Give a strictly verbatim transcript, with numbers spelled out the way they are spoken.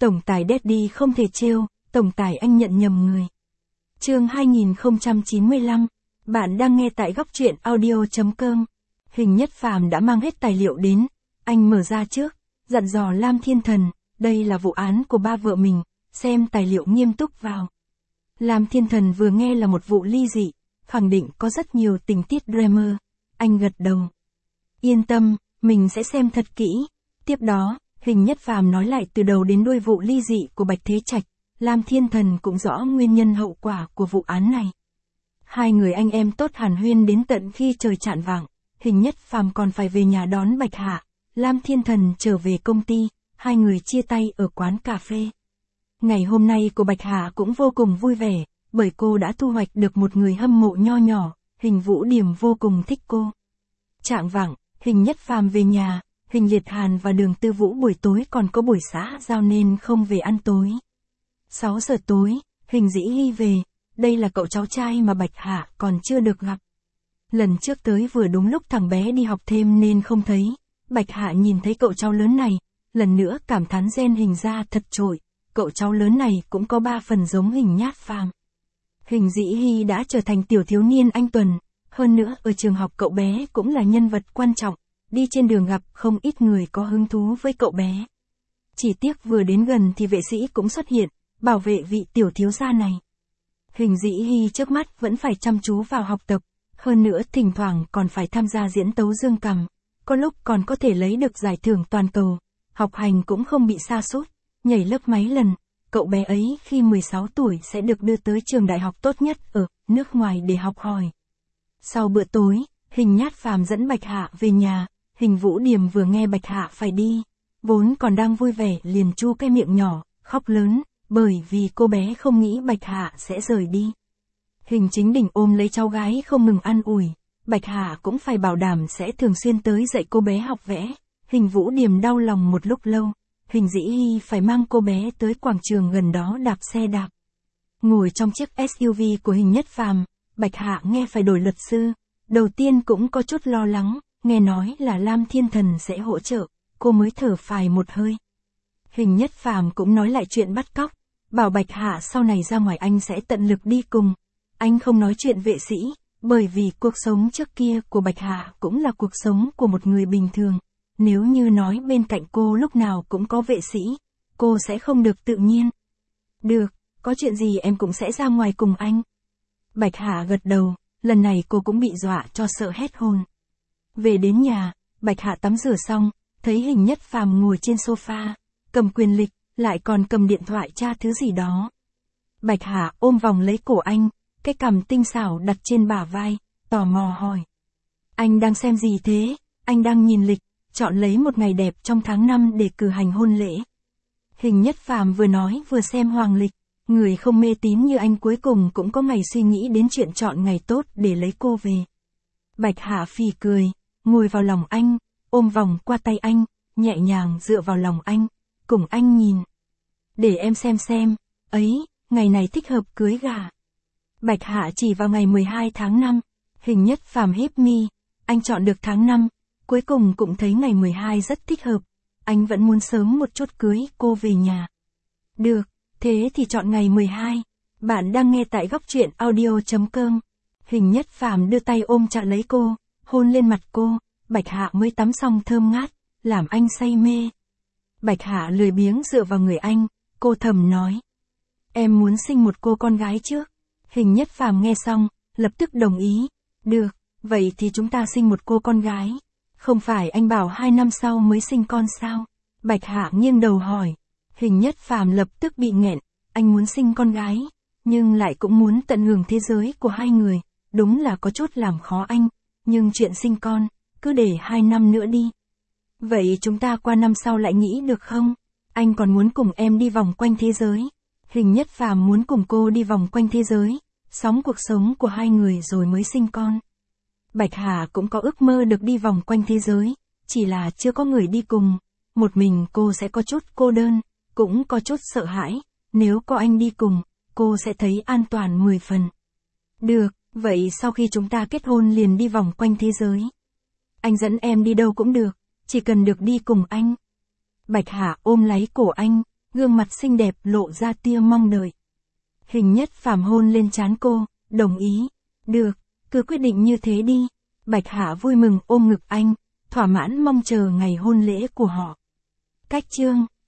Tổng tài Daddy không thể trêu, tổng tài anh nhận nhầm người. Chương hai nghìn không trăm chín mươi lăm, bạn đang nghe tại góc truyện audio chấm com. Hình Nhất Phàm đã mang hết tài liệu đến, anh mở ra trước, dặn dò Lam Thiên Thần, đây là vụ án của ba vợ mình, xem tài liệu nghiêm túc vào. Lam Thiên Thần vừa nghe là một vụ ly dị, khẳng định có rất nhiều tình tiết drama, anh gật đầu. Yên tâm, mình sẽ xem thật kỹ. Tiếp đó, Hình Nhất Phàm nói lại từ đầu đến đuôi vụ ly dị của Bạch Thế Trạch, Lam Thiên Thần cũng rõ nguyên nhân hậu quả của vụ án này. Hai người anh em tốt hàn huyên đến tận khi trời chạng vạng, Hình Nhất Phàm còn phải về nhà đón Bạch Hạ, Lam Thiên Thần trở về công ty, hai người chia tay ở quán cà phê. Ngày hôm nay của Bạch Hạ cũng vô cùng vui vẻ, bởi cô đã thu hoạch được một người hâm mộ nho nhỏ, Hình Vũ Điềm vô cùng thích cô. Chạng vạng, Hình Nhất Phàm về nhà, Hình Liệt Hàn và Đường Tư Vũ buổi tối còn có buổi xã giao nên không về ăn tối. sáu giờ tối, Hình Dĩ Hy về, đây là cậu cháu trai mà Bạch Hạ còn chưa được gặp. Lần trước tới vừa đúng lúc thằng bé đi học thêm nên không thấy, Bạch Hạ nhìn thấy cậu cháu lớn này, lần nữa cảm thán gen Hình ra thật trội, cậu cháu lớn này cũng có ba phần giống Hình Nhất Phàm. Hình Dĩ Hy đã trở thành tiểu thiếu niên anh tuần, hơn nữa ở trường học cậu bé cũng là nhân vật quan trọng, đi trên đường gặp không ít người có hứng thú với cậu bé. Chỉ tiếc vừa đến gần thì vệ sĩ cũng xuất hiện, bảo vệ vị tiểu thiếu gia này. Hình Dĩ Hy trước mắt vẫn phải chăm chú vào học tập, hơn nữa thỉnh thoảng còn phải tham gia diễn tấu dương cầm, có lúc còn có thể lấy được giải thưởng toàn cầu, học hành cũng không bị sa sút, nhảy lớp mấy lần, cậu bé ấy khi mười sáu tuổi sẽ được đưa tới trường đại học tốt nhất ở nước ngoài để học hỏi. Sau bữa tối, Hình Nhất Phàm dẫn Bạch Hạ về nhà, Hình Vũ Điềm vừa nghe Bạch Hạ phải đi, vốn còn đang vui vẻ liền chu cái miệng nhỏ, khóc lớn, bởi vì cô bé không nghĩ Bạch Hạ sẽ rời đi. Hình Chính Đình ôm lấy cháu gái không ngừng an ủi, Bạch Hạ cũng phải bảo đảm sẽ thường xuyên tới dạy cô bé học vẽ. Hình Vũ Điềm đau lòng một lúc lâu, Hình Dĩ Hy phải mang cô bé tới quảng trường gần đó đạp xe đạp. Ngồi trong chiếc ét u vê của Hình Nhất Phàm, Bạch Hạ nghe phải đổi luật sư, đầu tiên cũng có chút lo lắng, nghe nói là Lam Thiên Thần sẽ hỗ trợ, cô mới thở phào một hơi. Hình Nhất Phàm cũng nói lại chuyện bắt cóc, bảo Bạch Hạ sau này ra ngoài anh sẽ tận lực đi cùng. Anh không nói chuyện vệ sĩ, bởi vì cuộc sống trước kia của Bạch Hạ cũng là cuộc sống của một người bình thường. Nếu như nói bên cạnh cô lúc nào cũng có vệ sĩ, cô sẽ không được tự nhiên. Được, có chuyện gì em cũng sẽ ra ngoài cùng anh. Bạch Hạ gật đầu, lần này cô cũng bị dọa cho sợ hết hồn. Về đến nhà, Bạch Hạ tắm rửa xong, thấy Hình Nhất Phàm ngồi trên sofa, cầm quyền lịch, lại còn cầm điện thoại tra thứ gì đó. Bạch Hạ ôm vòng lấy cổ anh, cái cằm tinh xảo đặt trên bả vai, tò mò hỏi. Anh đang xem gì thế? Anh đang nhìn lịch, chọn lấy một ngày đẹp trong tháng năm để cử hành hôn lễ. Hình Nhất Phàm vừa nói vừa xem hoàng lịch, người không mê tín như anh cuối cùng cũng có ngày suy nghĩ đến chuyện chọn ngày tốt để lấy cô về. Bạch Hạ phì cười, ngồi vào lòng anh, ôm vòng qua tay anh, nhẹ nhàng dựa vào lòng anh, cùng anh nhìn. Để em xem xem, ấy, ngày này thích hợp cưới gà. Bạch Hạ chỉ vào ngày mười hai tháng năm, Hình Nhất Phàm híp mi, anh chọn được tháng năm, cuối cùng cũng thấy ngày mười hai rất thích hợp, anh vẫn muốn sớm một chút cưới cô về nhà. Được, thế thì chọn ngày mười hai, bạn đang nghe tại góc truyện audio chấm com. Hình Nhất Phàm đưa tay ôm chặt lấy cô, hôn lên mặt cô, Bạch Hạ mới tắm xong thơm ngát, làm anh say mê. Bạch Hạ lười biếng dựa vào người anh, cô thầm nói. Em muốn sinh một cô con gái trước. Hình Nhất Phàm nghe xong, lập tức đồng ý. Được, vậy thì chúng ta sinh một cô con gái. Không phải anh bảo hai năm sau mới sinh con sao? Bạch Hạ nghiêng đầu hỏi. Hình Nhất Phàm lập tức bị nghẹn, anh muốn sinh con gái, nhưng lại cũng muốn tận hưởng thế giới của hai người, đúng là có chút làm khó anh, nhưng chuyện sinh con, cứ để hai năm nữa đi. Vậy chúng ta qua năm sau lại nghĩ được không? Anh còn muốn cùng em đi vòng quanh thế giới. Hình Nhất Phàm muốn cùng cô đi vòng quanh thế giới, sống cuộc sống của hai người rồi mới sinh con. Bạch Hà cũng có ước mơ được đi vòng quanh thế giới, chỉ là chưa có người đi cùng, một mình cô sẽ có chút cô đơn, cũng có chút sợ hãi, nếu có anh đi cùng, cô sẽ thấy an toàn mười phần. Được, vậy sau khi chúng ta kết hôn liền đi vòng quanh thế giới. Anh dẫn em đi đâu cũng được, chỉ cần được đi cùng anh. Bạch Hà ôm lấy cổ anh, gương mặt xinh đẹp lộ ra tia mong đợi. Hình Nhất Phàm hôn lên trán cô, đồng ý. Được, cứ quyết định như thế đi. Bạch Hạ vui mừng ôm ngực anh, thỏa mãn mong chờ ngày hôn lễ của họ. Cách chương